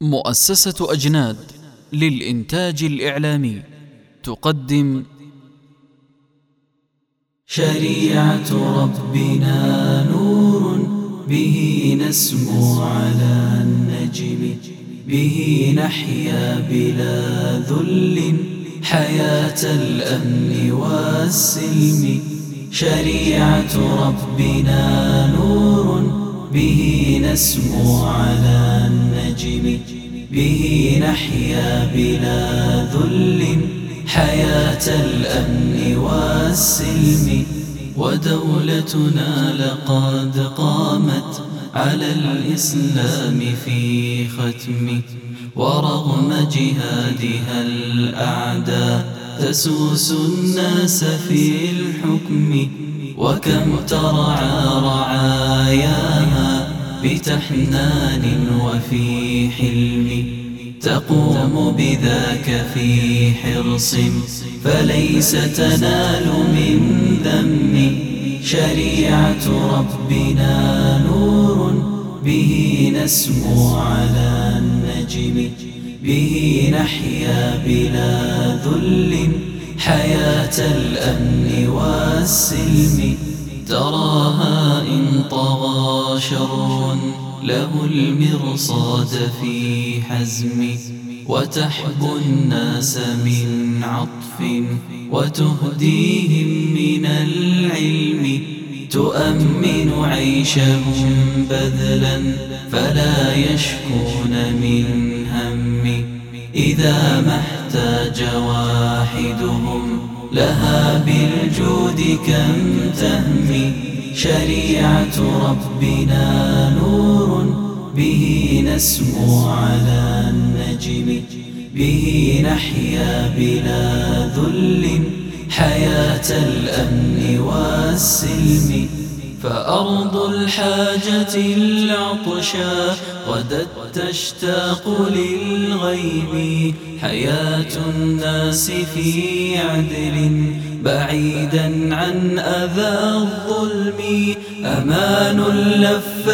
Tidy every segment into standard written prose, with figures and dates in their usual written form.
مؤسسة أجناد للإنتاج الإعلامي تقدم شريعة ربنا نور به نسمو على النجم، به نحيا بلا ذل حياة الأمن والسلم. شريعة ربنا نور به نسمو على النجم، به نحيا بلا ذل حياة الأمن والسلم. ودولتنا لقد قامت على الإسلام في ختم، ورغم جهادها الأعداء تسوس الناس في الحكم. وكم ترعى رعاياها بتحنان وفي حلم، تقوم بذاك في حرص فليس تنال من ذم. شريعة ربنا نور به نسمو على النجم، به نحيا بلا ذل حياة الأمن والسلم. تراها إن طغى شر له المرصاد في حزم، وتحبو الناس من عطف وتهديهم من العلم. تؤمن عيشهم بذلا فلا يشكون من هم، إذا ما احتاج واحدهم لها بالجود كم تهمي. شريعة ربنا نور به نسمو على النجم، به نحيا بلا ذل حياة الأمن والسلم. فأرض الحاجة العطشى غدت تشتاق للغيب، حياة الناس في عدل بعيدا عن أذى الظلم. أمان لف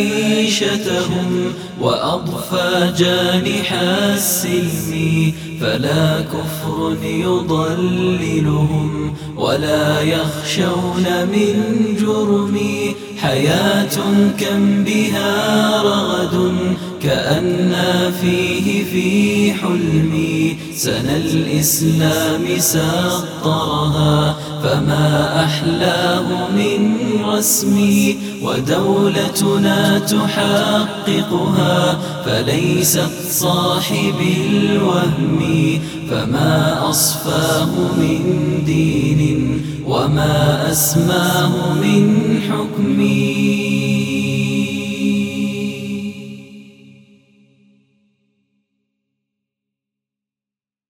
عيشتهم وأضفى جانح السلم، فلا كفر يضللهم ولا يخشون من جرم. حياة كم بها رغد كأن فيه في حلم، سنى الإسلام سطرها فما أحلاه من رسمي. ودولتنا تحققها فليست صاحب الوهم، فما أصفاه من دين وما أسماه من حكم.